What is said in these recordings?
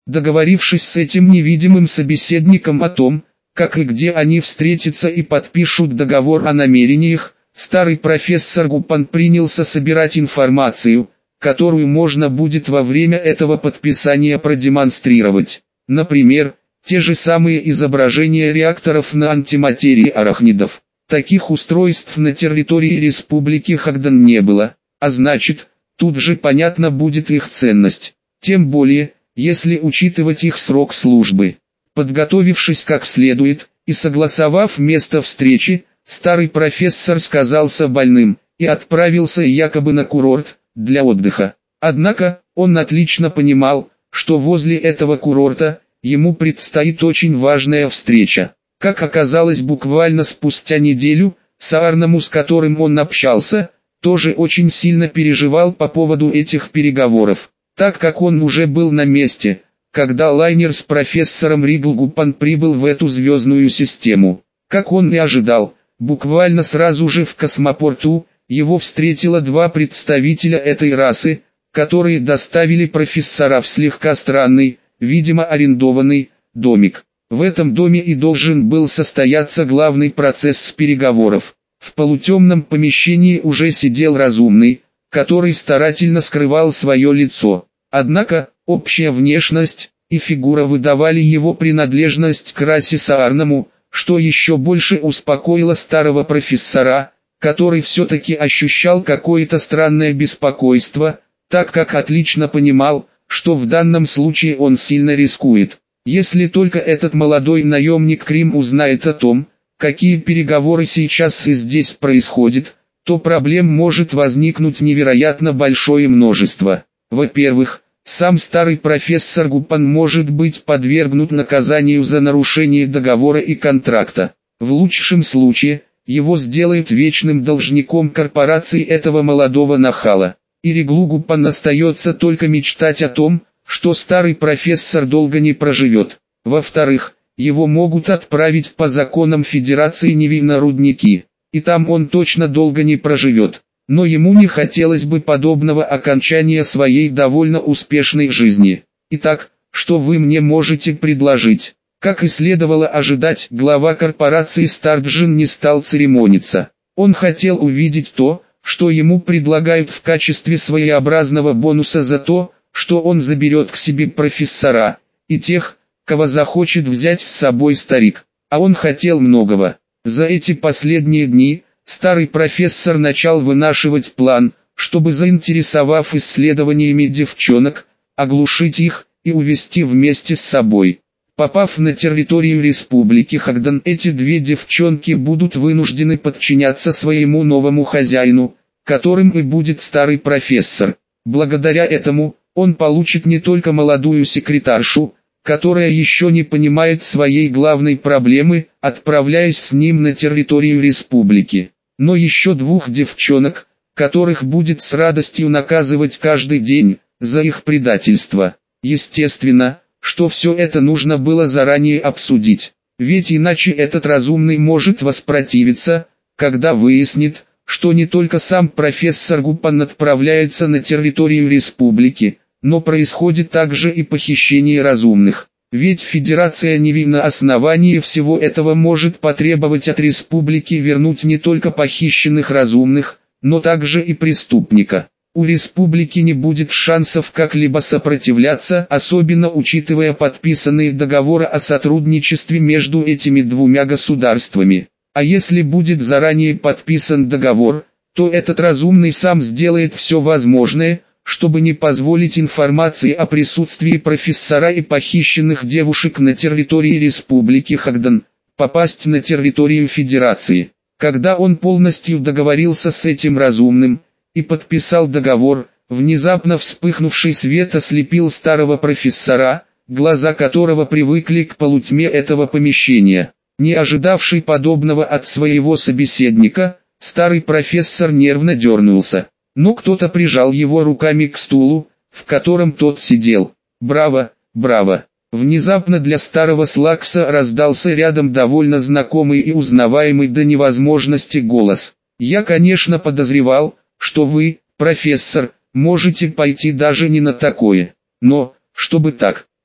Договорившись с этим невидимым собеседником о том, как и где они встретятся и подпишут договор о намерениях, старый профессор Гупан принялся собирать информацию, которую можно будет во время этого подписания продемонстрировать. Например, те же самые изображения реакторов на антиматерии арахнидов. Таких устройств на территории Республики Хагдан не было, а значит, тут же понятна будет их ценность. Тем более, если учитывать их срок службы. Подготовившись как следует, и согласовав место встречи, старый профессор сказался больным, и отправился якобы на курорт, для отдыха. Однако, он отлично понимал, что возле этого курорта, ему предстоит очень важная встреча. Как оказалось буквально спустя неделю, Саарнаму, с которым он общался, тоже очень сильно переживал по поводу этих переговоров, так как он уже был на месте, когда лайнер с профессором Риглгупан прибыл в эту звездную систему. Как он и ожидал, буквально сразу же в космопорту, его встретило два представителя этой расы, которые доставили профессора в слегка странный, видимо арендованный, домик. В этом доме и должен был состояться главный процесс переговоров. В полутемном помещении уже сидел разумный, который старательно скрывал свое лицо. Однако, общая внешность и фигура выдавали его принадлежность к расе Саарнаму, что еще больше успокоило старого профессора, который все-таки ощущал какое-то странное беспокойство, так как отлично понимал, что в данном случае он сильно рискует. Если только этот молодой наемник Крим узнает о том, какие переговоры сейчас и здесь происходят, то проблем может возникнуть невероятно большое множество. Во-первых, сам старый профессор Гупан может быть подвергнут наказанию за нарушение договора и контракта. В лучшем случае, его сделают вечным должником корпорации этого молодого нахала. И Риглу Гупан остается только мечтать о том, что старый профессор долго не проживет. Во-вторых, его могут отправить по законам Федерации Неви на рудники, и там он точно долго не проживет. Но ему не хотелось бы подобного окончания своей довольно успешной жизни. Итак, что вы мне можете предложить? Как и следовало ожидать, глава корпорации Старджин не стал церемониться. Он хотел увидеть то, что ему предлагают в качестве своеобразного бонуса за то, что он заберет к себе профессора, и тех, кого захочет взять с собой старик. А он хотел многого. За эти последние дни, старый профессор начал вынашивать план, чтобы, заинтересовав исследованиями девчонок, оглушить их и увести вместе с собой. Попав на территорию Республики Хагдан, эти две девчонки будут вынуждены подчиняться своему новому хозяину, которым и будет старый профессор. Благодаря этому, он получит не только молодую секретаршу, которая еще не понимает своей главной проблемы, отправляясь с ним на территорию республики, но еще двух девчонок, которых будет с радостью наказывать каждый день, за их предательство. Естественно, что все это нужно было заранее обсудить, ведь иначе этот разумный может воспротивиться, когда выяснит, что не только сам профессор Гупан отправляется на территорию республики, но происходит также и похищение разумных. Ведь Федерация Неви на основании всего этого может потребовать от республики вернуть не только похищенных разумных, но также и преступника. У республики не будет шансов как-либо сопротивляться, особенно учитывая подписанные договоры о сотрудничестве между этими двумя государствами. А если будет заранее подписан договор, то этот разумный сам сделает все возможное, чтобы не позволить информации о присутствии профессора и похищенных девушек на территории Республики Хагдан попасть на территорию Федерации. Когда он полностью договорился с этим разумным и подписал договор, внезапно вспыхнувший свет ослепил старого профессора, глаза которого привыкли к полутьме этого помещения. Не ожидавший подобного от своего собеседника, старый профессор нервно дернулся. Но кто-то прижал его руками к стулу, в котором тот сидел. «Браво, браво!» Внезапно для старого Слакса раздался рядом довольно знакомый и узнаваемый до невозможности голос. «Я, конечно, подозревал, что вы, профессор, можете пойти даже не на такое. Но, чтобы так,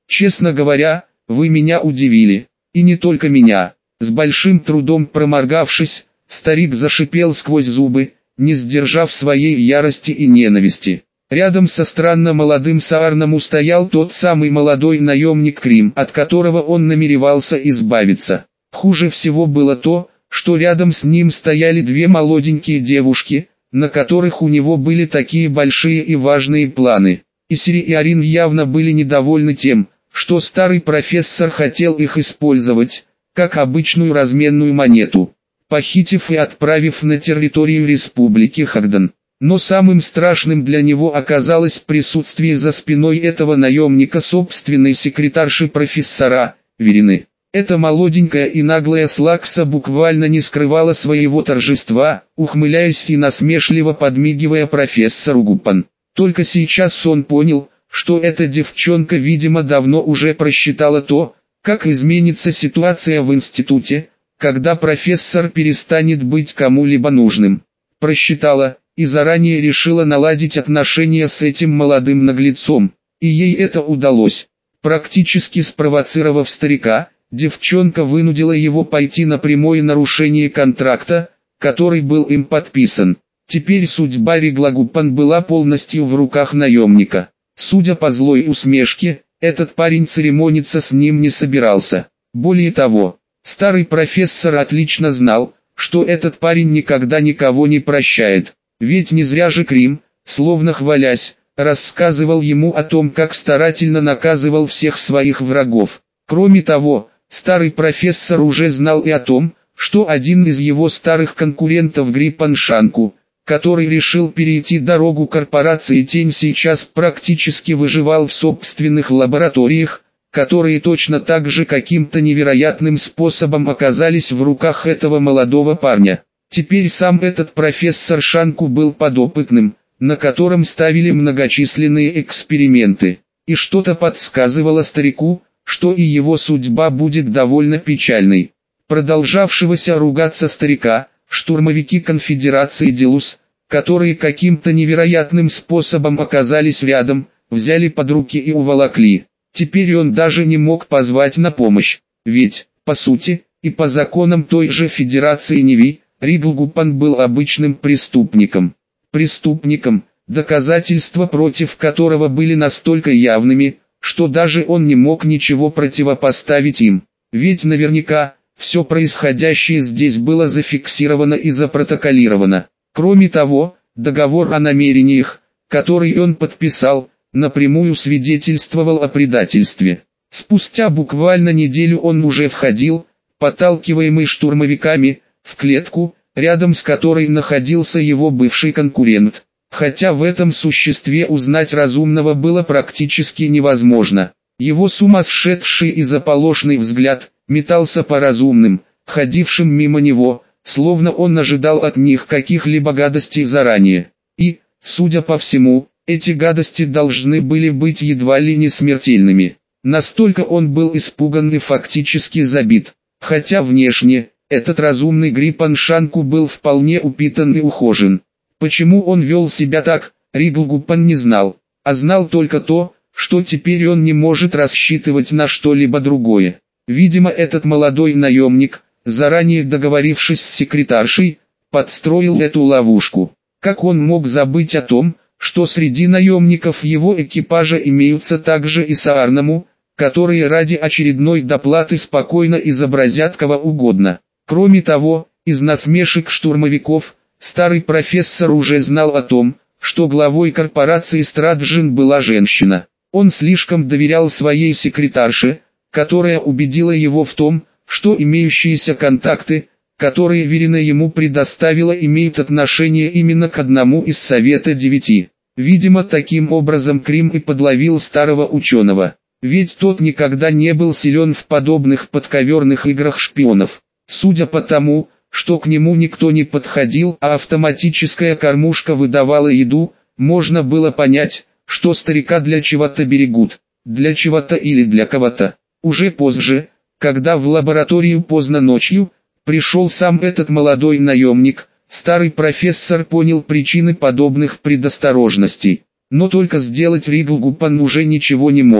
Честно говоря, вы меня удивили. И не только меня. С большим трудом проморгавшись, старик зашипел сквозь зубы, не сдержав своей ярости и ненависти. Рядом со странно молодым Саарном стоял тот самый молодой наемник Крим, от которого он намеревался избавиться. Хуже всего было то, что рядом с ним стояли две молоденькие девушки, на которых у него были такие большие и важные планы. Исри и Арин явно были недовольны тем, что старый профессор хотел их использовать, как обычную разменную монету, похитив и отправив на территорию Республики Хагдан. Но самым страшным для него оказалось присутствие за спиной этого наемника собственной секретарши профессора, Верины. Эта молоденькая и наглая Слакса буквально не скрывала своего торжества, ухмыляясь и насмешливо подмигивая профессору Гупан. Только сейчас он понял, что эта девчонка, видимо, давно уже просчитала то, как изменится ситуация в институте, когда профессор перестанет быть кому-либо нужным. Просчитала и заранее решила наладить отношения с этим молодым наглецом, и ей это удалось. Практически спровоцировав старика, девчонка вынудила его пойти на прямое нарушение контракта, который был им подписан. Теперь судьба Риглагупан была полностью в руках наемника. Судя по злой усмешке, этот парень церемониться с ним не собирался. Более того, старый профессор отлично знал, что этот парень никогда никого не прощает. Ведь не зря же Крим, словно хвалясь, рассказывал ему о том, как старательно наказывал всех своих врагов. Кроме того, старый профессор уже знал и о том, что один из его старых конкурентов Гриппан Шанку, который решил перейти дорогу корпорации Тень, сейчас практически выживал в собственных лабораториях, которые точно так же каким-то невероятным способом оказались в руках этого молодого парня. Теперь сам этот профессор Шанку был подопытным, на котором ставили многочисленные эксперименты, и что-то подсказывало старику, что и его судьба будет довольно печальной. Продолжавшегося ругаться старика, штурмовики конфедерации Делус, которые каким-то невероятным способом оказались рядом, взяли под руки и уволокли. Теперь он даже не мог позвать на помощь, ведь, по сути, и по законам той же Федерации Неви, Риглагупан был обычным преступником. Преступником, доказательства против которого были настолько явными, что даже он не мог ничего противопоставить им. Ведь наверняка, все происходящее здесь было зафиксировано и запротоколировано. Кроме того, договор о намерениях, который он подписал, напрямую свидетельствовал о предательстве. Спустя буквально неделю он уже входил, подталкиваемый штурмовиками, в клетку, рядом с которой находился его бывший конкурент. Хотя в этом существе узнать разумного было практически невозможно. Его сумасшедший и заполошный взгляд метался по разумным, ходившим мимо него, словно он ожидал от них каких-либо гадостей заранее. И, судя по всему, эти гадости должны были быть едва ли не смертельными. Настолько он был испуган и фактически забит. Хотя внешне, этот разумный Гриппан Шанку был вполне упитан и ухожен. Почему он вел себя так, Риглагупан не знал, а знал только то, что теперь он не может рассчитывать на что-либо другое. Видимо, этот молодой наемник, заранее договорившись с секретаршей, подстроил эту ловушку. Как он мог забыть о том, что среди наемников его экипажа имеются также и Саарнаму, которые ради очередной доплаты спокойно изобразят кого угодно. Кроме того, из насмешек штурмовиков, старый профессор уже знал о том, что главой корпорации Страджин была женщина. Он слишком доверял своей секретарше, которая убедила его в том, что имеющиеся контакты, которые Верина ему предоставила, имеют отношение именно к одному из Совета Девяти. Видимо, таким образом Крим и подловил старого ученого. Ведь тот никогда не был силен в подобных подковерных играх шпионов. Судя по тому, что к нему никто не подходил, а автоматическая кормушка выдавала еду, можно было понять, что старика для чего-то берегут. Для чего-то или для кого-то. Уже позже, когда в лабораторию поздно ночью пришел сам этот молодой наемник, старый профессор понял причины подобных предосторожностей. Но только сделать Риглагупан уже ничего не мог.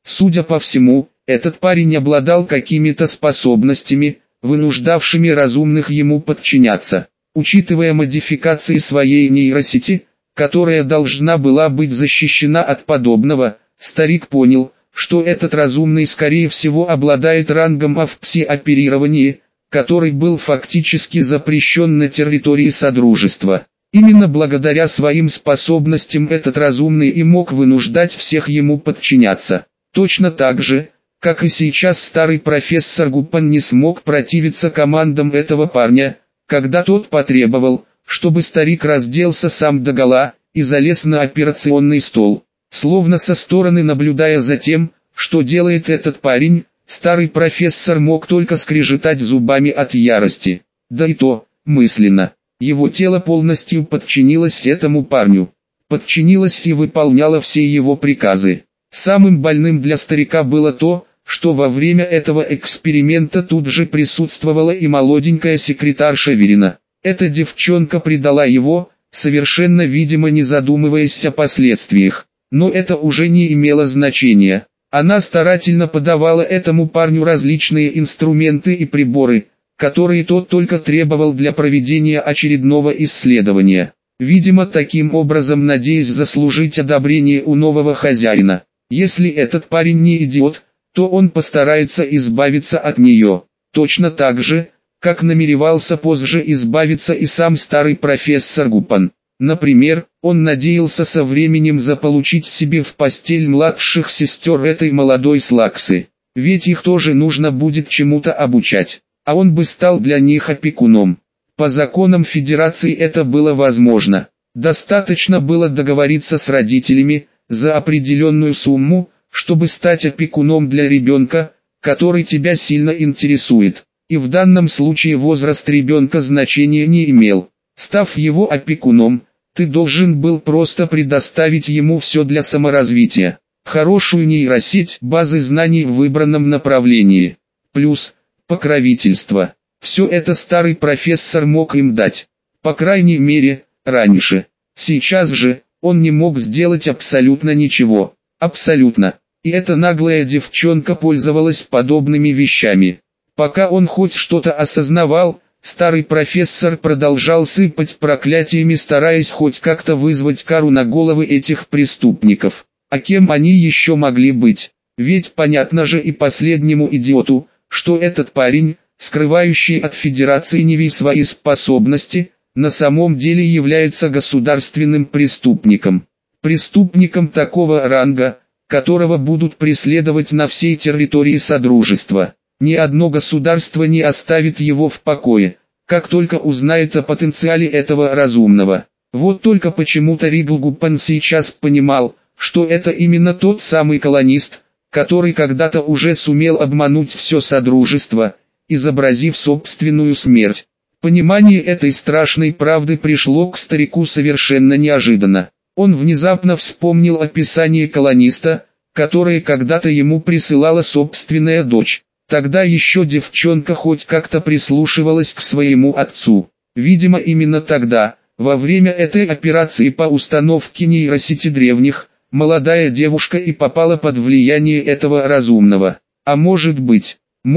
Судя по всему, этот парень обладал какими-то способностями, вынуждавшими разумных ему подчиняться. Учитывая модификации своей нейросети, которая должна была быть защищена от подобного, старик понял, что этот разумный скорее всего обладает рангом в пси-оперировании, который был фактически запрещен на территории Содружества. Именно благодаря своим способностям этот разумный и мог вынуждать всех ему подчиняться. Точно так же, как и сейчас старый профессор Гуппан не смог противиться командам этого парня, когда тот потребовал, чтобы старик разделся сам догола и залез на операционный стол. Словно со стороны наблюдая за тем, что делает этот парень, старый профессор мог только скрежетать зубами от ярости. Да и то, мысленно. Его тело полностью подчинилось этому парню. Подчинилось и выполняло все его приказы. Самым больным для старика было то, что во время этого эксперимента тут же присутствовала и молоденькая секретарша Верина. Эта девчонка предала его, совершенно видимо не задумываясь о последствиях. Но это уже не имело значения. Она старательно подавала этому парню различные инструменты и приборы, которые тот только требовал для проведения очередного исследования. Видимо, таким образом надеясь заслужить одобрение у нового хозяина. Если этот парень не идиот, то он постарается избавиться от нее. Точно так же, как намеревался позже избавиться и сам старый профессор Гуппан. Например, он надеялся со временем заполучить себе в постель младших сестер этой молодой Слаксы. Ведь их тоже нужно будет чему-то обучать. А он бы стал для них опекуном. По законам Федерации это было возможно. Достаточно было договориться с родителями за определенную сумму, чтобы стать опекуном для ребенка, который тебя сильно интересует. И в данном случае возраст ребенка значения не имел. Став его опекуном, ты должен был просто предоставить ему все для саморазвития. Хорошую нейросеть, базы знаний в выбранном направлении. Плюс покровительство. Все это старый профессор мог им дать. По крайней мере, раньше. Сейчас же, он не мог сделать абсолютно ничего. Абсолютно. И эта наглая девчонка пользовалась подобными вещами. Пока он хоть что-то осознавал, старый профессор продолжал сыпать проклятиями, стараясь хоть как-то вызвать кару на головы этих преступников. А кем они еще могли быть? Ведь понятно же и последнему идиоту, что этот парень, скрывающий от Федерации НИВИ свои способности, на самом деле является государственным преступником. Преступником такого ранга, которого будут преследовать на всей территории Содружества. Ни одно государство не оставит его в покое, как только узнает о потенциале этого разумного. Вот только почему-то Ригл Гуппан сейчас понимал, что это именно тот самый колонист, который когда-то уже сумел обмануть все Содружество, изобразив собственную смерть. Понимание этой страшной правды пришло к старику совершенно неожиданно. Он внезапно вспомнил описание колониста, которое когда-то ему присылала собственная дочь. Тогда еще девчонка хоть как-то прислушивалась к своему отцу. Видимо, именно тогда, во время этой операции по установке нейросети древних, молодая девушка и попала под влияние этого разумного. А может быть,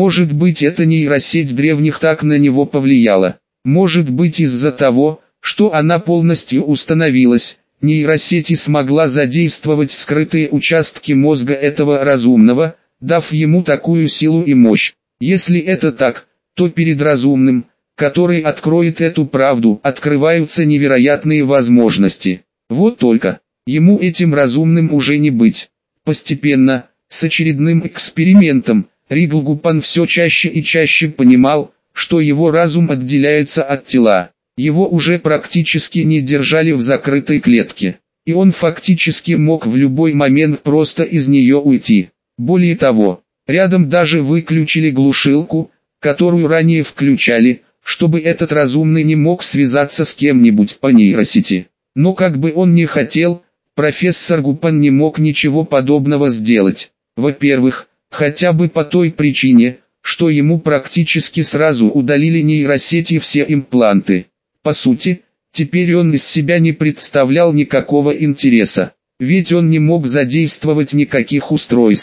эта нейросеть древних так на него повлияла. Может быть, из-за того, что она полностью установилась, нейросеть и смогла задействовать скрытые участки мозга этого разумного, дав ему такую силу и мощь. Если это так, то перед разумным, который откроет эту правду, открываются невероятные возможности. Вот только, ему этим разумным уже не быть. Постепенно, с очередным экспериментом, Ригл Гуппан все чаще и чаще понимал, что его разум отделяется от тела. Его уже практически не держали в закрытой клетке, и он фактически мог в любой момент просто из нее уйти. Более того, рядом даже выключили глушилку, которую ранее включали, чтобы этот разумный не мог связаться с кем-нибудь по нейросети. Но как бы он ни хотел, профессор Гуппан не мог ничего подобного сделать. Во-первых, хотя бы по той причине, что ему практически сразу удалили нейросети все импланты. По сути, теперь он из себя не представлял никакого интереса, ведь он не мог задействовать никаких устройств.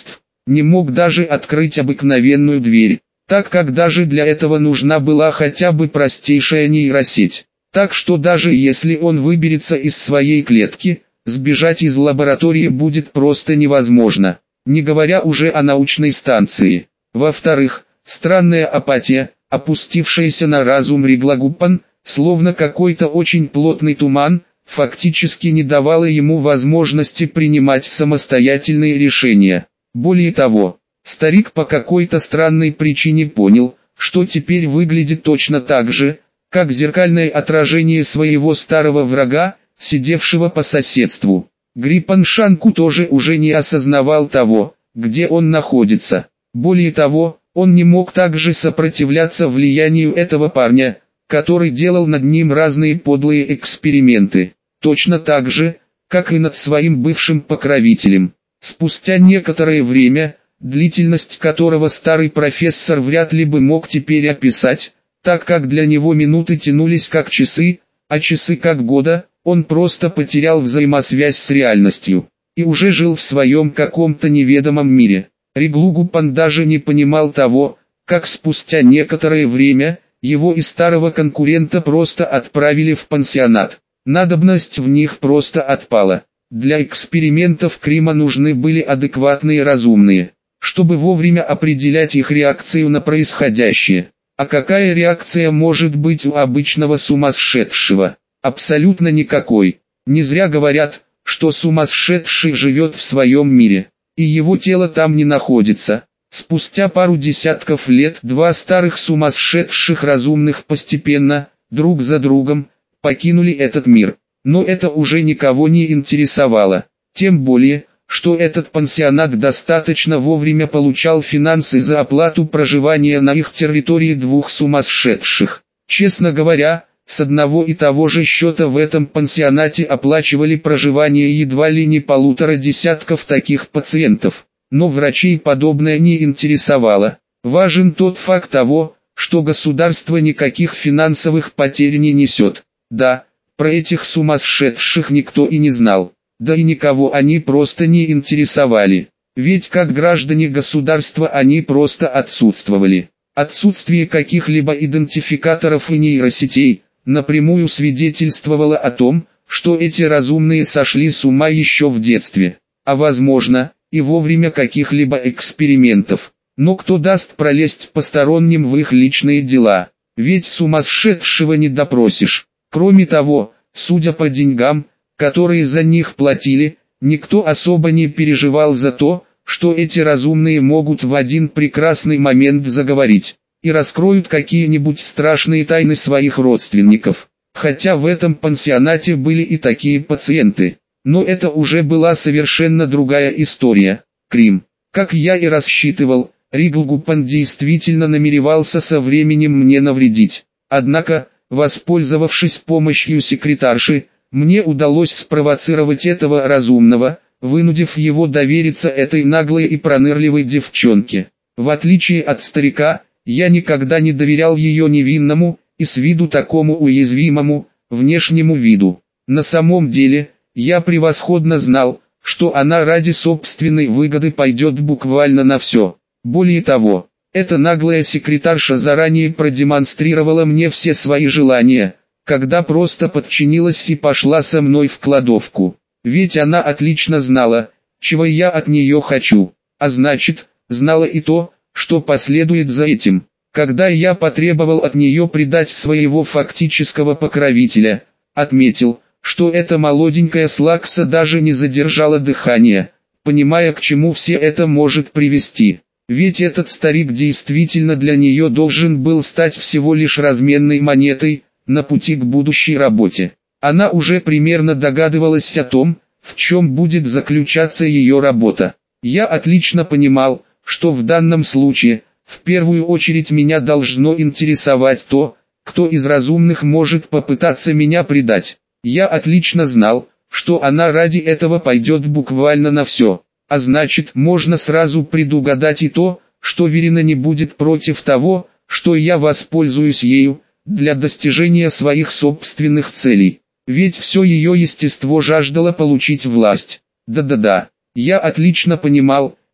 не мог даже открыть обыкновенную дверь, так как даже для этого нужна была хотя бы простейшая нейросеть. Так что даже если он выберется из своей клетки, сбежать из лаборатории будет просто невозможно, не говоря уже о научной станции. Во-вторых, странная апатия, опустившаяся на разум Риглогуппан, словно какой-то очень плотный туман, фактически не давала ему возможности принимать самостоятельные решения. Более того, старик по какой-то странной причине понял, что теперь выглядит точно так же, как зеркальное отражение своего старого врага, сидевшего по соседству. Гриппан Шанку тоже уже не осознавал того, где он находится. Более того, он не мог также сопротивляться влиянию этого парня, который делал над ним разные подлые эксперименты, точно так же, как и над своим бывшим покровителем. Спустя некоторое время, длительность которого старый профессор вряд ли бы мог теперь описать, так как для него минуты тянулись как часы, а часы как года, он просто потерял взаимосвязь с реальностью, и уже жил в своем каком-то неведомом мире. Риглогуппан даже не понимал того, как спустя некоторое время, его и старого конкурента просто отправили в пансионат. Надобность в них просто отпала. Для экспериментов Крима нужны были адекватные разумные, чтобы вовремя определять их реакцию на происходящее. А какая реакция может быть у обычного сумасшедшего? Абсолютно никакой. Не зря говорят, что сумасшедший живет в своем мире, и его тело там не находится. Спустя пару десятков лет два старых сумасшедших разумных постепенно, друг за другом, покинули этот мир. Но это уже никого не интересовало. Тем более, что этот пансионат достаточно вовремя получал финансы за оплату проживания на их территории двух сумасшедших. Честно говоря, с одного и того же счета в этом пансионате оплачивали проживание едва ли не 1,5 десятков таких пациентов. Но врачей подобное не интересовало. Важен тот факт того, что государство никаких финансовых потерь не несет. Да, про этих сумасшедших никто и не знал. Да и никого они просто не интересовали. Ведь как граждане государства они просто отсутствовали. Отсутствие каких-либо идентификаторов и нейросетей напрямую свидетельствовало о том, что эти разумные сошли с ума еще в детстве. А возможно, и во время каких-либо экспериментов. Но кто даст пролезть посторонним в их личные дела? Ведь сумасшедшего не допросишь. Кроме того, судя по деньгам, которые за них платили, никто особо не переживал за то, что эти разумные могут в один прекрасный момент заговорить и раскроют какие-нибудь страшные тайны своих родственников. Хотя в этом пансионате были и такие пациенты. Но это уже была совершенно другая история. Крим. Как я и рассчитывал, Риглогуппан действительно намеревался со временем мне навредить. Однако, воспользовавшись помощью секретарши, мне удалось спровоцировать этого разумного, вынудив его довериться этой наглой и пронырливой девчонке. В отличие от старика, я никогда не доверял ее невинному, и с виду такому уязвимому, внешнему виду. На самом деле, я превосходно знал, что она ради собственной выгоды пойдет буквально на все. Более того, эта наглая секретарша заранее продемонстрировала мне все свои желания, когда просто подчинилась и пошла со мной в кладовку. Ведь она отлично знала, чего я от нее хочу, а значит, знала и то, что последует за этим. Когда я потребовал от нее предать своего фактического покровителя, отметил, что эта молоденькая Слакса даже не задержала дыхания, понимая, к чему все это может привести. Ведь этот старик действительно для нее должен был стать всего лишь разменной монетой на пути к будущей работе. Она уже примерно догадывалась о том, в чем будет заключаться ее работа. Я отлично понимал, что в данном случае, в первую очередь меня должно интересовать то, кто из разумных может попытаться меня предать. Я отлично знал, что она ради этого пойдет буквально на все. А значит, можно сразу предугадать и то, что Верина не будет против того, что я воспользуюсь ею, для достижения своих собственных целей. Ведь все ее естество жаждало получить власть. Да-да-да, я отлично понимал,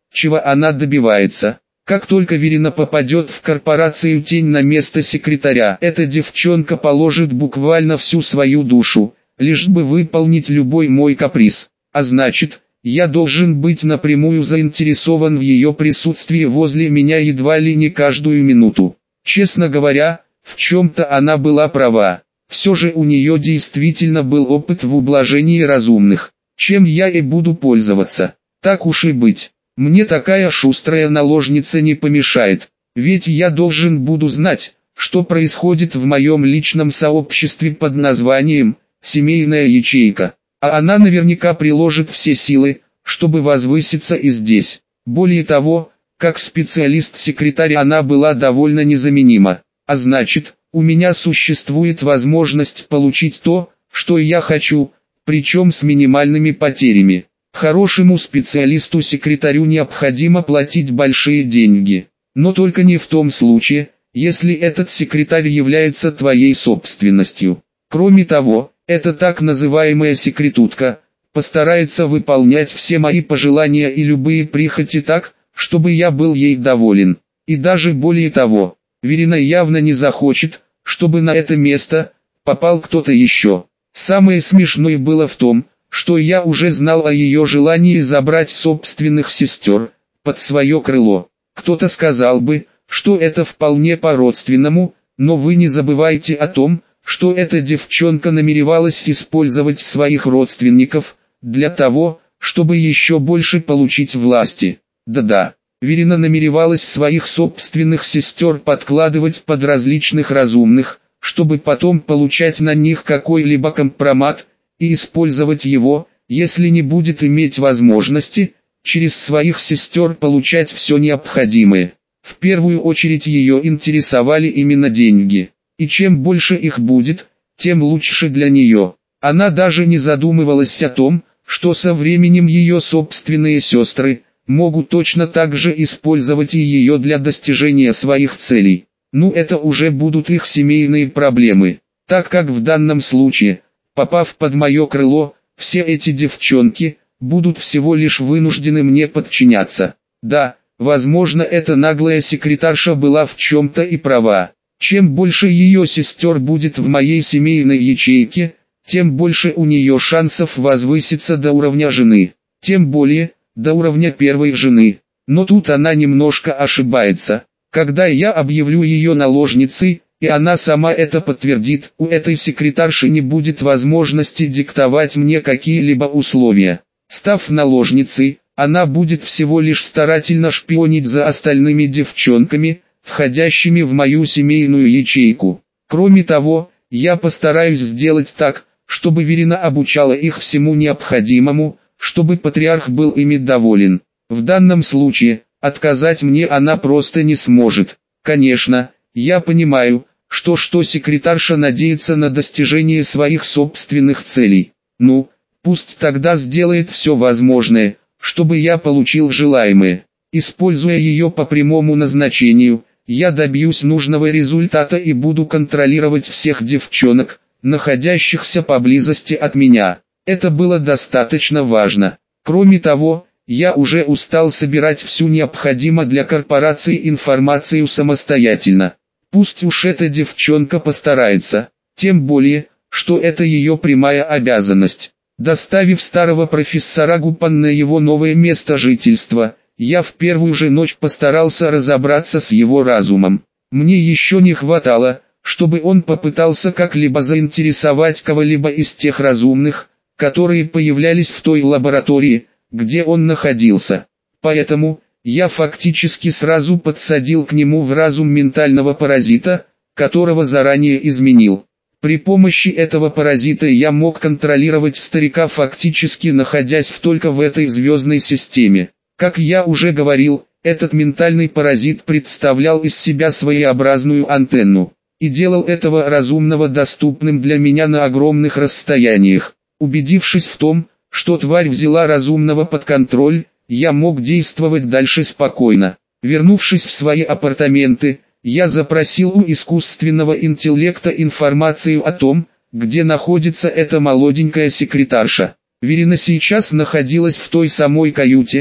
чего она добивается. Как только Верина попадет в корпорацию «Тень» на место секретаря, эта девчонка положит буквально всю свою душу, лишь бы выполнить любой мой каприз. А значит, я должен быть напрямую заинтересован в ее присутствии возле меня едва ли не каждую минуту. Честно говоря, в чем-то она была права. Все же у нее действительно был опыт в ублажении разумных, чем я и буду пользоваться. Так уж и быть. Мне такая шустрая наложница не помешает, ведь я должен буду знать, что происходит в моем личном сообществе под названием «Семейная ячейка». А она наверняка приложит все силы, чтобы возвыситься и здесь. Более того, как специалист-секретарь она была довольно незаменима. А значит, у меня существует возможность получить то, что я хочу, причем с минимальными потерями. Хорошему специалисту-секретарю необходимо платить большие деньги. Но только не в том случае, если этот секретарь является твоей собственностью. Кроме того, эта так называемая секретутка постарается выполнять все мои пожелания и любые прихоти так, чтобы я был ей доволен. И даже более того, Верина явно не захочет, чтобы на это место попал кто-то еще. Самое смешное было в том, что я уже знал о ее желании забрать собственных сестер под свое крыло. Кто-то сказал бы, что это вполне по-родственному, но вы не забывайте о том, что эта девчонка намеревалась использовать своих родственников для того, чтобы еще больше получить власти. Да-да, Верина намеревалась своих собственных сестер подкладывать под различных разумных, чтобы потом получать на них какой-либо компромат, и использовать его, если не будет иметь возможности, через своих сестер получать все необходимое. В первую очередь ее интересовали именно деньги, и чем больше их будет, тем лучше для нее. Она даже не задумывалась о том, что со временем ее собственные сестры могут точно так же использовать и ее для достижения своих целей. Ну это уже будут их семейные проблемы, так как в данном случае, попав под мое крыло, все эти девчонки будут всего лишь вынуждены мне подчиняться. Да, возможно, эта наглая секретарша была в чем-то и права. Чем больше ее сестер будет в моей семейной ячейке, тем больше у нее шансов возвыситься до уровня жены. Тем более, до уровня первой жены. Но тут она немножко ошибается. Когда я объявлю ее наложницей, и она сама это подтвердит, у этой секретарши не будет возможности диктовать мне какие-либо условия. Став наложницей, она будет всего лишь старательно шпионить за остальными девчонками, входящими в мою семейную ячейку. Кроме того, я постараюсь сделать так, чтобы Верина обучала их всему необходимому, чтобы патриарх был ими доволен. В данном случае, отказать мне она просто не сможет. Конечно, я понимаю, что секретарша надеется на достижение своих собственных целей. Ну, пусть тогда сделает все возможное, чтобы я получил желаемое. Используя ее по прямому назначению, я добьюсь нужного результата и буду контролировать всех девчонок, находящихся поблизости от меня. Это было достаточно важно. Кроме того, я уже устал собирать всю необходимую для корпорации информацию самостоятельно. Пусть уж эта девчонка постарается, тем более, что это ее прямая обязанность. Доставив старого профессора Гупан на его новое место жительства, я в первую же ночь постарался разобраться с его разумом. Мне еще не хватало, чтобы он попытался как-либо заинтересовать кого-либо из тех разумных, которые появлялись в той лаборатории, где он находился. Поэтому, я фактически сразу подсадил к нему в разум ментального паразита, которого заранее изменил. При помощи этого паразита я мог контролировать старика, фактически находясь только в этой звездной системе. Как я уже говорил, этот ментальный паразит представлял из себя своеобразную антенну, и делал этого разумного доступным для меня на огромных расстояниях. Убедившись в том, что тварь взяла разумного под контроль, я мог действовать дальше спокойно. Вернувшись в свои апартаменты, я запросил у искусственного интеллекта информацию о том, где находится эта молоденькая секретарша. Верина сейчас находилась в той самой каюте,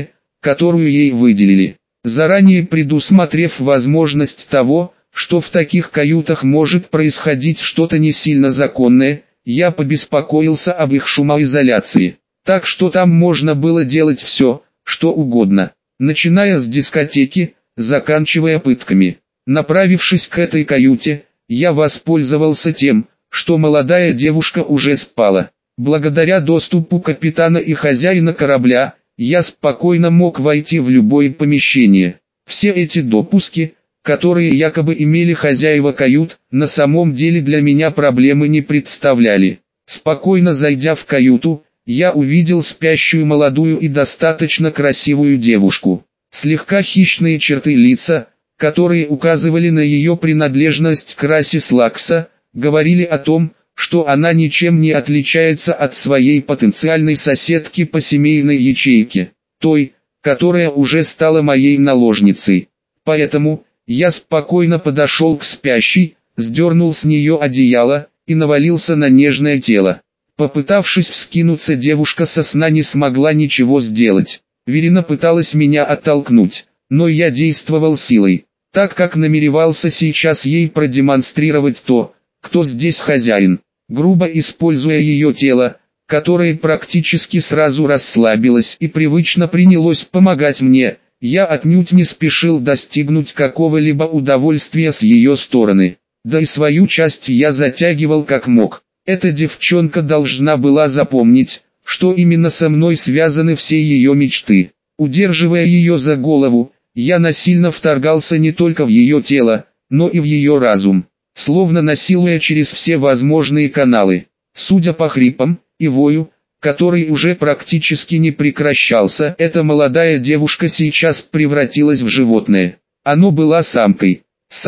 которую ей выделили. Заранее предусмотрев возможность того, что в таких каютах может происходить что-то не сильно законное, я побеспокоился об их шумоизоляции. Так что там можно было делать все, что угодно, начиная с дискотеки, заканчивая пытками. Направившись к этой каюте, я воспользовался тем, что молодая девушка уже спала. Благодаря доступу капитана и хозяина корабля, я спокойно мог войти в любое помещение. Все эти допуски, которые якобы имели хозяева кают, на самом деле для меня проблемы не представляли. Спокойно зайдя в каюту, я увидел спящую молодую и достаточно красивую девушку. Слегка хищные черты лица, которые указывали на ее принадлежность к расе Слакса, говорили о том, что она ничем не отличается от своей потенциальной соседки по семейной ячейке, той, которая уже стала моей наложницей. Поэтому я спокойно подошел к спящей, сдернул с нее одеяло и навалился на нежное тело. Попытавшись вскинуться, девушка со сна не смогла ничего сделать. Верина пыталась меня оттолкнуть, но я действовал силой, так как намеревался сейчас ей продемонстрировать то, кто здесь хозяин. Грубо используя ее тело, которое практически сразу расслабилось и привычно принялось помогать мне, я отнюдь не спешил достигнуть какого-либо удовольствия с ее стороны. Да и свою часть я затягивал как мог. Эта девчонка должна была запомнить, что именно со мной связаны все ее мечты. Удерживая ее за голову, я насильно вторгался не только в ее тело, но и в ее разум, словно насилуя через все возможные каналы. Судя по хрипам и вою, который уже практически не прекращался, эта молодая девушка сейчас превратилась в животное. Оно была самкой,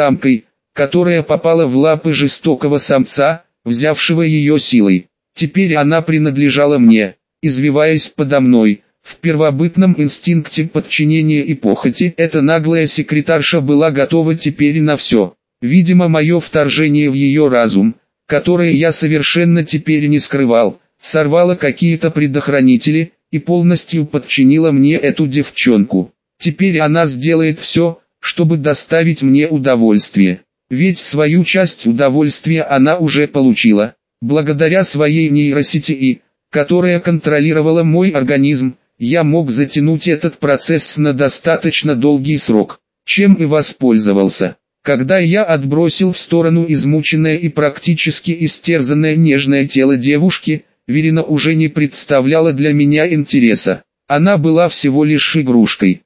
которая попала в лапы жестокого самца, взявшего ее силой. Теперь она принадлежала мне, извиваясь подо мной. В первобытном инстинкте подчинения и похоти эта наглая секретарша была готова теперь на все. Видимо, мое вторжение в ее разум, которое я совершенно теперь не скрывал, сорвало какие-то предохранители и полностью подчинило мне эту девчонку. Теперь она сделает все, чтобы доставить мне удовольствие. Ведь свою часть удовольствия она уже получила, благодаря своей нейросети, которая контролировала мой организм. Я мог затянуть этот процесс на достаточно долгий срок, чем и воспользовался. Когда я отбросил в сторону измученное и практически истерзанное нежное тело девушки, Верина уже не представляла для меня интереса. Она была всего лишь игрушкой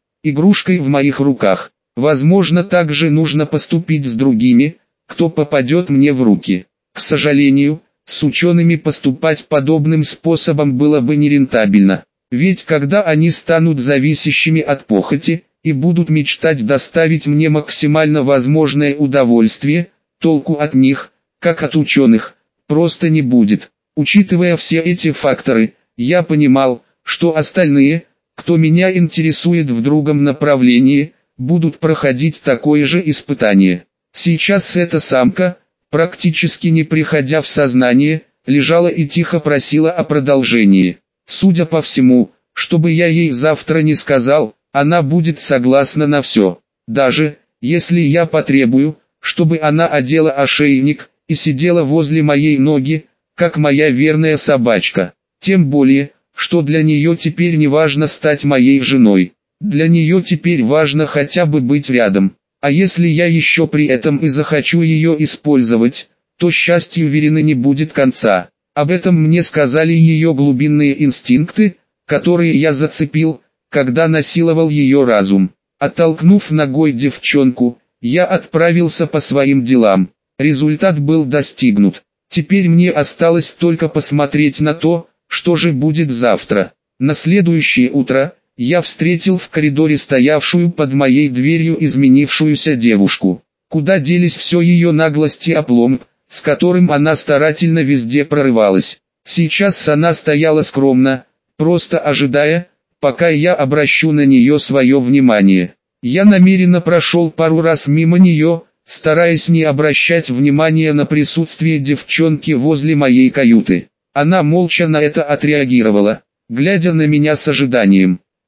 в моих руках. Возможно, так же нужно поступить с другими, кто попадет мне в руки. К сожалению, с учеными поступать подобным способом было бы нерентабельно. Ведь когда они станут зависящими от похоти и будут мечтать доставить мне максимально возможное удовольствие, толку от них, как от ученых, просто не будет. Учитывая все эти факторы, я понимал, что остальные, кто меня интересует в другом направлении, будут проходить такое же испытание. Сейчас эта самка, практически не приходя в сознание, лежала и тихо просила о продолжении. Судя по всему, что бы я ей завтра не сказал, она будет согласна на все. Даже, если я потребую, чтобы она одела ошейник и сидела возле моей ноги, как моя верная собачка. Тем более, что для нее теперь не важно стать моей женой. Для нее теперь важно хотя бы быть рядом. А если я еще при этом и захочу ее использовать, то счастью Верины не будет конца. Об этом мне сказали ее глубинные инстинкты, которые я зацепил, когда насиловал ее разум. Оттолкнув ногой девчонку, я отправился по своим делам. Результат был достигнут. Теперь мне осталось только посмотреть на то, что же будет завтра. На следующее утро я встретил в коридоре стоявшую под моей дверью изменившуюся девушку. Куда делись все ее наглость и опломб, с которым она старательно везде прорывалась. Сейчас она стояла скромно, просто ожидая, пока я обращу на нее свое внимание. Я намеренно прошел пару раз мимо нее, стараясь не обращать внимания на присутствие девчонки возле моей каюты. Она молча на это отреагировала, глядя на меня с ожиданием.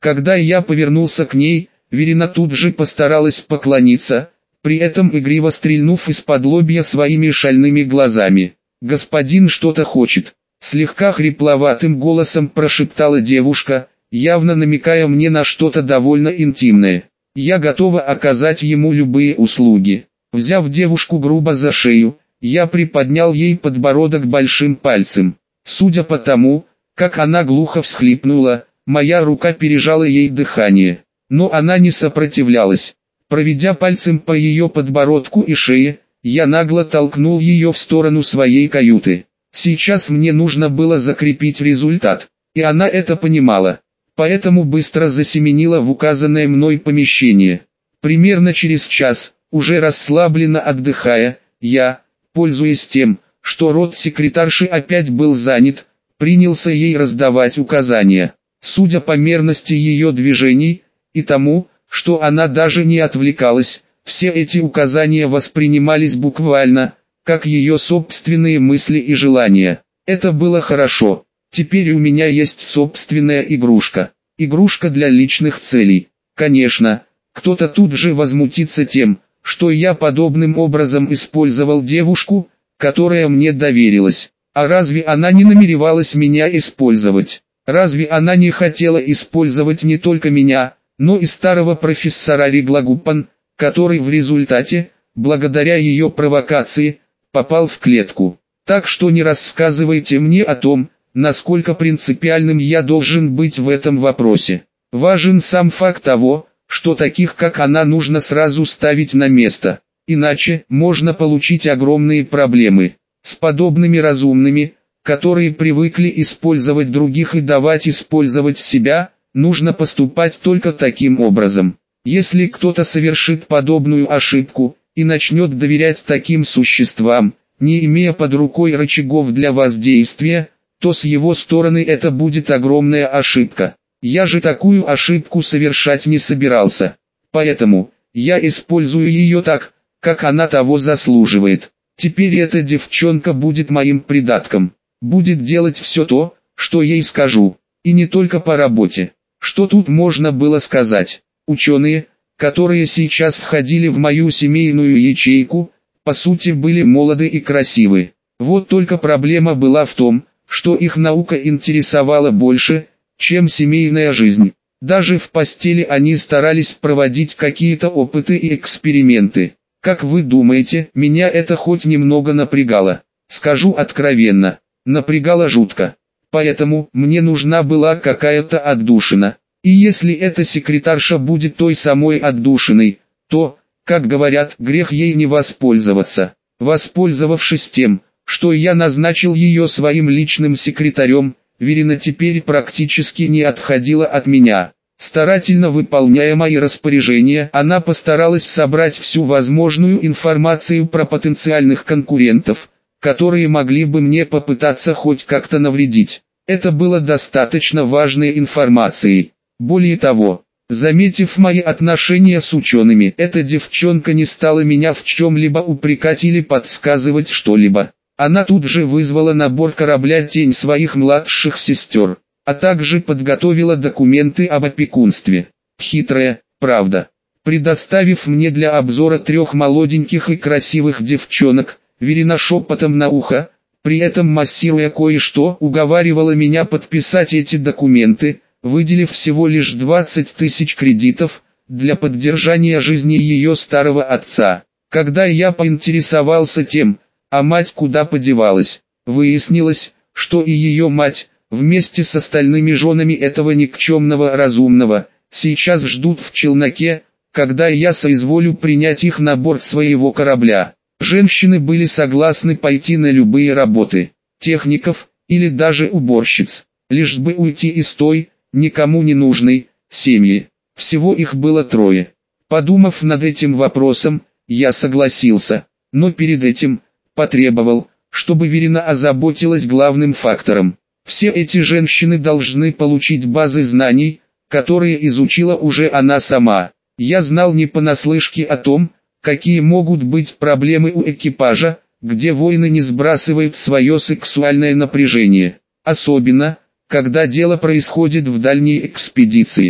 Когда я повернулся к ней, Верина тут же постаралась поклониться, при этом игриво стрельнув из-под лобья своими шальными глазами. «Господин что-то хочет», — слегка хрипловатым голосом прошептала девушка, явно намекая мне на что-то довольно интимное. «Я готова оказать ему любые услуги». Взяв девушку грубо за шею, я приподнял ей подбородок большим пальцем. Судя по тому, как она глухо всхлипнула, моя рука пережала ей дыхание. Но она не сопротивлялась. Проведя пальцем по ее подбородку и шее, я нагло толкнул ее в сторону своей каюты. Сейчас мне нужно было закрепить результат, и она это понимала. Поэтому быстро засеменила в указанное мной помещение. Примерно через час, уже расслабленно отдыхая, я, пользуясь тем, что рот секретарши опять был занят, принялся ей раздавать указания. Судя по мерности ее движений и тому, что она даже не отвлекалась, все эти указания воспринимались буквально, как ее собственные мысли и желания. Это было хорошо. Теперь у меня есть собственная игрушка. Игрушка для личных целей. Конечно, кто-то тут же возмутится тем, что я подобным образом использовал девушку, которая мне доверилась. А разве она не намеревалась меня использовать? Разве она не хотела использовать не только меня, но и старого профессора Реглагуппан, который в результате, благодаря ее провокации, попал в клетку? Так что не рассказывайте мне о том, насколько принципиальным я должен быть в этом вопросе. Важен сам факт того, что таких как она нужно сразу ставить на место. Иначе можно получить огромные проблемы. С подобными разумными, которые привыкли использовать других и давать использовать себя, нужно поступать только таким образом. Если кто-то совершит подобную ошибку и начнет доверять таким существам, не имея под рукой рычагов для воздействия, то с его стороны это будет огромная ошибка. Я же такую ошибку совершать не собирался. Поэтому, я использую ее так, как она того заслуживает. Теперь эта девчонка будет моим придатком. Будет делать все то, что ей скажу. И не только по работе. Что тут можно было сказать? Ученые, которые сейчас входили в мою семейную ячейку, по сути были молоды и красивы. Вот только проблема была в том, что их наука интересовала больше, чем семейная жизнь. Даже в постели они старались проводить какие-то опыты и эксперименты. Как вы думаете, меня это хоть немного напрягало? Скажу откровенно, напрягало жутко. Поэтому мне нужна была какая-то отдушина. И если эта секретарша будет той самой отдушиной, то, как говорят, грех ей не воспользоваться. Воспользовавшись тем, что я назначил ее своим личным секретарем, Верина теперь практически не отходила от меня. Старательно выполняя мои распоряжения, она постаралась собрать всю возможную информацию про потенциальных конкурентов, которые могли бы мне попытаться хоть как-то навредить. Это было достаточно важной информацией. Более того, заметив мои отношения с учеными, эта девчонка не стала меня в чем-либо упрекать или подсказывать что-либо. Она тут же вызвала на борт корабля тень своих младших сестер, а также подготовила документы об опекунстве. Хитрая, правда. Предоставив мне для обзора 3 молоденьких и красивых девчонок, Верина шепотом на ухо, при этом массируя кое-что, уговаривала меня подписать эти документы, выделив всего лишь 20 тысяч кредитов, для поддержания жизни ее старого отца. Когда я поинтересовался тем, а мать куда подевалась, выяснилось, что и ее мать, вместе с остальными женами этого никчемного разумного, сейчас ждут в челноке, когда я соизволю принять их на борт своего корабля. Женщины были согласны пойти на любые работы, техников, или даже уборщиц, лишь бы уйти из той, никому не нужной, семьи. Всего их было 3. Подумав над этим вопросом, я согласился, но перед этим потребовал, чтобы Верина озаботилась главным фактором. Все эти женщины должны получить базы знаний, которые изучила уже она сама. Я знал не понаслышке о том, какие могут быть проблемы у экипажа, где воины не сбрасывают свое сексуальное напряжение. Особенно, когда дело происходит в дальней экспедиции.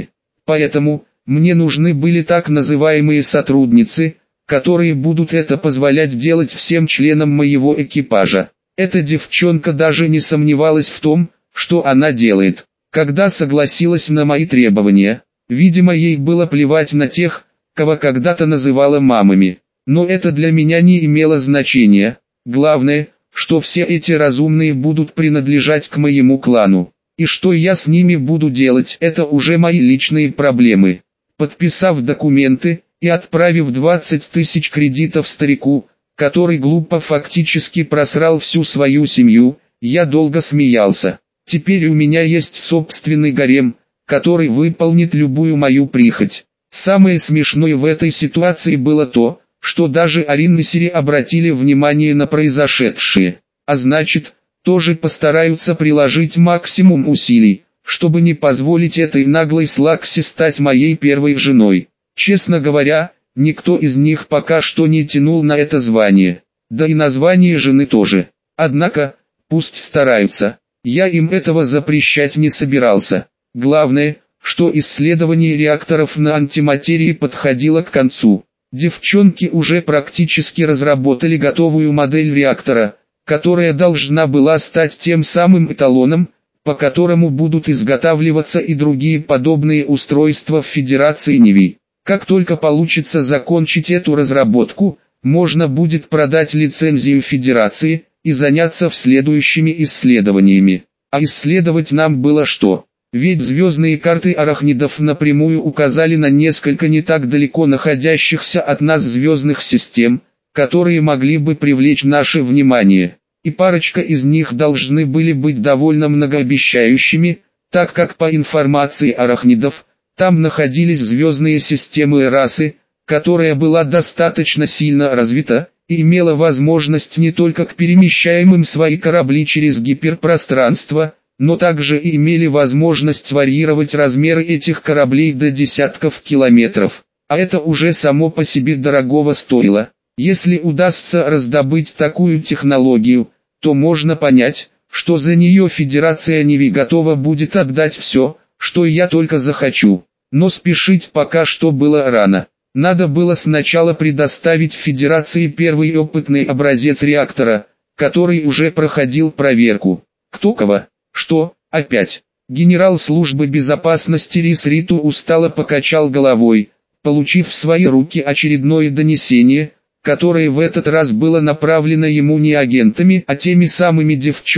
Поэтому, мне нужны были так называемые сотрудницы, которые будут это позволять делать всем членам моего экипажа. Эта девчонка даже не сомневалась в том, что она делает. Когда согласилась на мои требования, видимо, ей было плевать на тех, кого когда-то называла мамами. Но это для меня не имело значения. Главное, что все эти разумные будут принадлежать к моему клану. И что я с ними буду делать, это уже мои личные проблемы. Подписав документы и отправив 20 тысяч кредитов старику, который глупо фактически просрал всю свою семью, я долго смеялся. Теперь у меня есть собственный гарем, который выполнит любую мою прихоть. Самое смешное в этой ситуации было то, что даже Ариннесери обратили внимание на произошедшее, а значит, тоже постараются приложить максимум усилий, чтобы не позволить этой наглой Слаксе стать моей первой женой. Честно говоря, никто из них пока что не тянул на это звание, да и название жены тоже. Однако, пусть стараются, я им этого запрещать не собирался. Главное, что исследование реакторов на антиматерии подходило к концу. Девчонки уже практически разработали готовую модель реактора, которая должна была стать тем самым эталоном, по которому будут изготавливаться и другие подобные устройства в Федерации Неви. Как только получится закончить эту разработку, можно будет продать лицензию Федерации и заняться следующими исследованиями. А исследовать нам было что? Ведь звездные карты арахнидов напрямую указали на несколько не так далеко находящихся от нас звездных систем, которые могли бы привлечь наше внимание. И парочка из них должны были быть довольно многообещающими, так как по информации арахнидов, там находились звездные системы расы, которая была достаточно сильно развита, и имела возможность не только к перемещаемым свои корабли через гиперпространство, но также и имели возможность варьировать размеры этих кораблей до десятков километров. А это уже само по себе дорогого стоило. Если удастся раздобыть такую технологию, то можно понять, что за нее Федерация Неви готова будет отдать все, что я только захочу. Но спешить пока что было рано. Надо было сначала предоставить Федерации первый опытный образец реактора, который уже проходил проверку. Кто кого? Что, опять? Генерал службы безопасности Рис Риту устало покачал головой, получив в свои руки очередное донесение, которое в этот раз было направлено ему не агентами, а теми самыми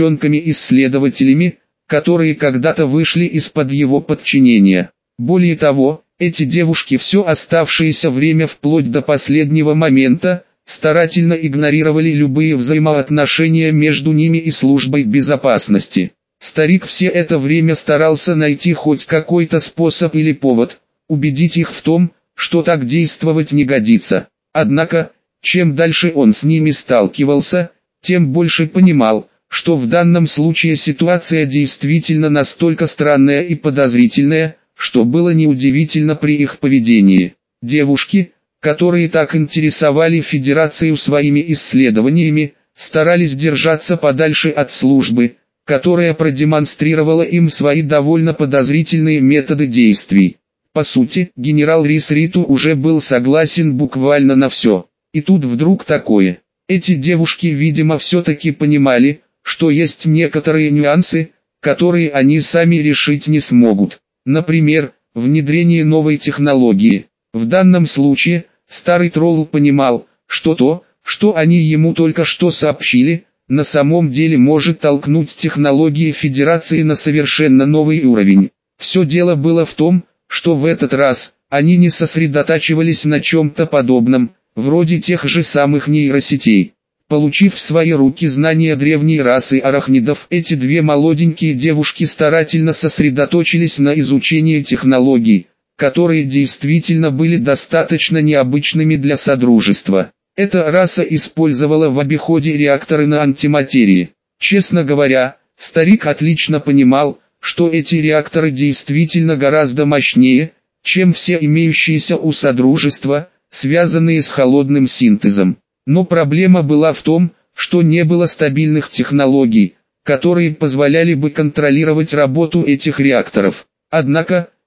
девчонками-исследователями, которые когда-то вышли из-под его подчинения. Более того, эти девушки все оставшееся время вплоть до последнего момента, старательно игнорировали любые взаимоотношения между ними и службой безопасности. Старик все это время старался найти хоть какой-то способ или повод, убедить их в том, что так действовать не годится. Однако, чем дальше он с ними сталкивался, тем больше понимал, что в данном случае ситуация действительно настолько странная и подозрительная, что было неудивительно при их поведении. Девушки, которые так интересовали Федерацию своими исследованиями, старались держаться подальше от службы, которая продемонстрировала им свои довольно подозрительные методы действий. По сути, генерал Рис Риту уже был согласен буквально на все. И тут вдруг такое. Эти девушки, видимо, все-таки понимали, что есть некоторые нюансы, которые они сами решить не смогут. Например, внедрение новой технологии. В данном случае, старый тролл понимал, что то, что они ему только что сообщили, на самом деле может толкнуть технологии Федерации на совершенно новый уровень. Все дело было в том, что в этот раз, они не сосредотачивались на чем-то подобном, вроде тех же самых нейросетей. Получив в свои руки знания древней расы арахнидов, эти две молоденькие девушки старательно сосредоточились на изучении технологий, которые действительно были достаточно необычными для Содружества. Эта раса использовала в обиходе реакторы на антиматерии. Честно говоря, старик отлично понимал, что эти реакторы действительно гораздо мощнее, чем все имеющиеся у Содружества, связанные с холодным синтезом. Но проблема была в том, что не было стабильных технологий, которые позволяли бы контролировать работу этих реакторов. Однако,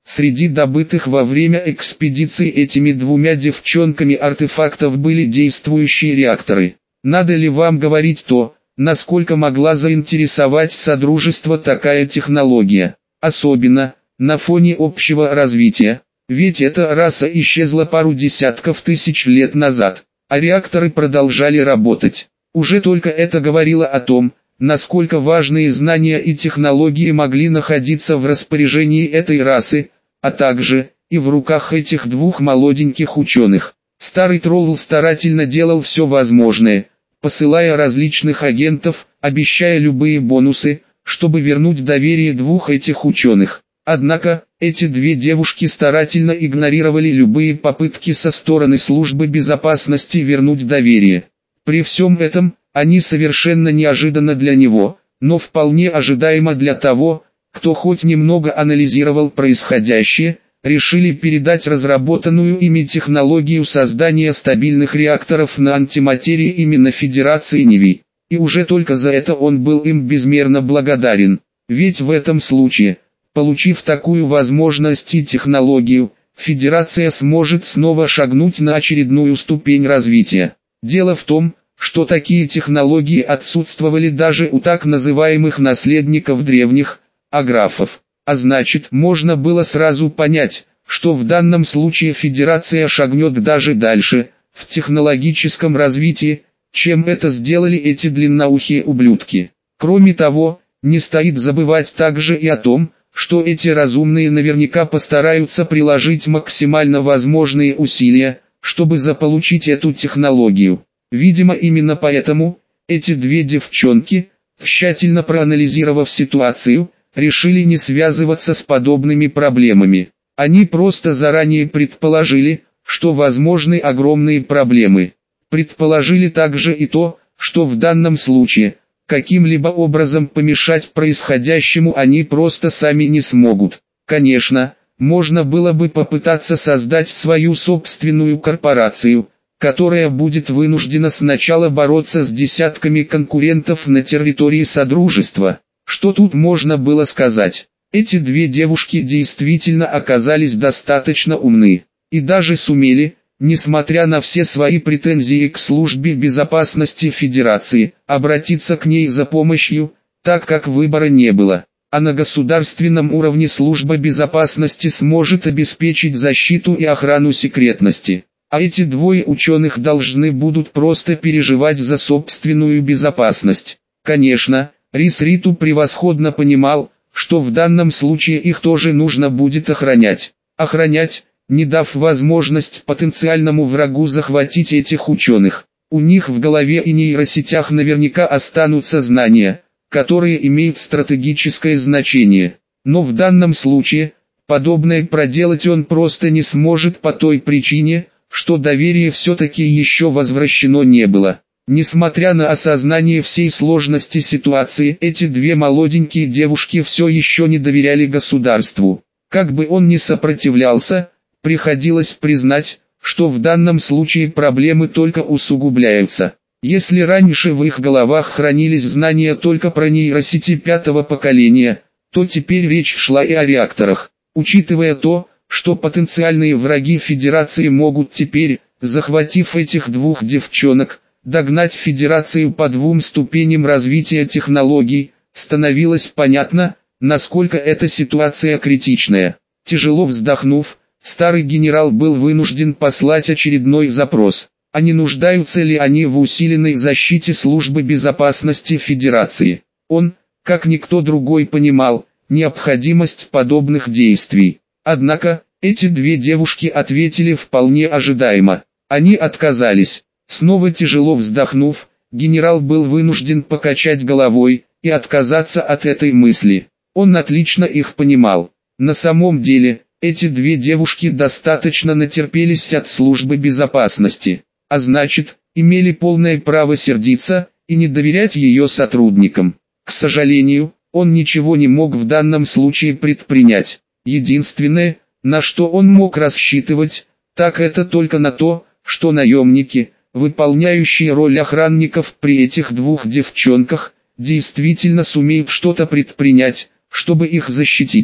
Среди добытых во время экспедиции этими двумя девчонками артефактов были действующие реакторы. Надо ли вам говорить то, насколько могла заинтересовать Содружество такая технология? Особенно, на фоне общего развития. Ведь эта раса исчезла пару десятков тысяч лет назад, а реакторы продолжали работать. Уже только это говорило о том, насколько важные знания и технологии могли находиться в распоряжении этой расы, а также и в руках этих двух молоденьких ученых. Старый тролл старательно делал все возможное, посылая различных агентов, обещая любые бонусы, чтобы вернуть доверие двух этих ученых. Однако, эти две девушки старательно игнорировали любые попытки со стороны службы безопасности вернуть доверие. При всем этом, они совершенно неожиданно для него, но вполне ожидаемо для того, кто хоть немного анализировал происходящее, решили передать разработанную ими технологию создания стабильных реакторов на антиматерии именно Федерации Неви. И уже только за это он был им безмерно благодарен. Ведь в этом случае, получив такую возможность и технологию, Федерация сможет снова шагнуть на очередную ступень развития. Дело в том, что такие технологии отсутствовали даже у так называемых наследников древних аграфов. А значит, можно было сразу понять, что в данном случае Федерация шагнет даже дальше, в технологическом развитии, чем это сделали эти длинноухие ублюдки. Кроме того, не стоит забывать также и о том, что эти разумные наверняка постараются приложить максимально возможные усилия, чтобы заполучить эту технологию. Видимо, именно поэтому эти две девчонки, тщательно проанализировав ситуацию, решили не связываться с подобными проблемами. Они просто заранее предположили, что возможны огромные проблемы. Предположили также и то, что в данном случае, каким-либо образом помешать происходящему они просто сами не смогут. Конечно, можно было бы попытаться создать свою собственную корпорацию, которая будет вынуждена сначала бороться с десятками конкурентов на территории Содружества. Что тут можно было сказать? Эти две девушки действительно оказались достаточно умны, и даже сумели, несмотря на все свои претензии к службе безопасности Федерации, обратиться к ней за помощью, так как выбора не было. А на государственном уровне служба безопасности сможет обеспечить защиту и охрану секретности. А эти двое ученых должны будут просто переживать за собственную безопасность. Конечно, Рис Риту превосходно понимал, что в данном случае их тоже нужно будет охранять. Охранять, не дав возможность потенциальному врагу захватить этих ученых. У них в голове и нейросетях наверняка останутся знания, которые имеют стратегическое значение. Но в данном случае, подобное проделать он просто не сможет по той причине, что доверие все-таки еще возвращено не было. Несмотря на осознание всей сложности ситуации, эти две молоденькие девушки все еще не доверяли государству. Как бы он ни сопротивлялся, приходилось признать, что в данном случае проблемы только усугубляются. Если раньше в их головах хранились знания только про нейросети пятого поколения, то теперь речь шла и о реакторах. Учитывая то, что потенциальные враги Федерации могут теперь, захватив этих двух девчонок, догнать Федерацию по двум ступеням развития технологий, становилось понятно, насколько эта ситуация критичная. Тяжело вздохнув, старый генерал был вынужден послать очередной запрос. А не нуждаются ли они в усиленной защите службы безопасности Федерации? Он, как никто другой, понимал необходимость подобных действий. Однако, эти две девушки ответили вполне ожидаемо. Они отказались. Снова тяжело вздохнув, генерал был вынужден покачать головой и отказаться от этой мысли. Он отлично их понимал. На самом деле, эти две девушки достаточно натерпелись от службы безопасности, а значит, имели полное право сердиться и не доверять ее сотрудникам. К сожалению, он ничего не мог в данном случае предпринять. Единственное, на что он мог рассчитывать, так это только на то, что наемники, выполняющие роль охранников при этих двух девчонках, действительно сумеют что-то предпринять, чтобы их защитить.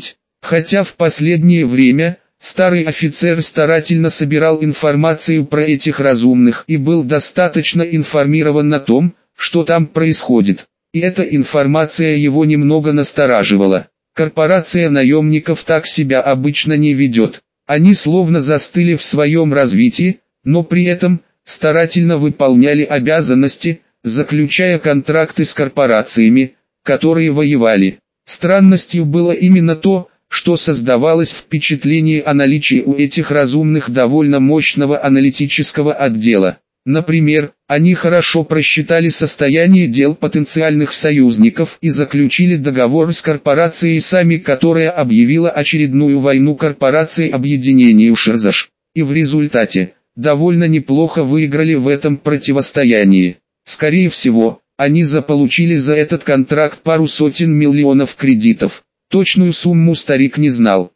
Хотя в последнее время старый офицер старательно собирал информацию про этих разумных и был достаточно информирован о том, что там происходит. И эта информация его немного настораживала. Корпорация наемников так себя обычно не ведет. Они словно застыли в своем развитии, но при этом старательно выполняли обязанности, заключая контракты с корпорациями, которые воевали. Странностью было именно то, что создавалось впечатление о наличии у этих разумных довольно мощного аналитического отдела. Например, они хорошо просчитали состояние дел потенциальных союзников и заключили договор с корпорацией САМИ, которая объявила очередную войну корпорации объединению Шерзаш. И в результате, довольно неплохо выиграли в этом противостоянии. Скорее всего, они заполучили за этот контракт пару сотен миллионов кредитов. Точную сумму старик не знал.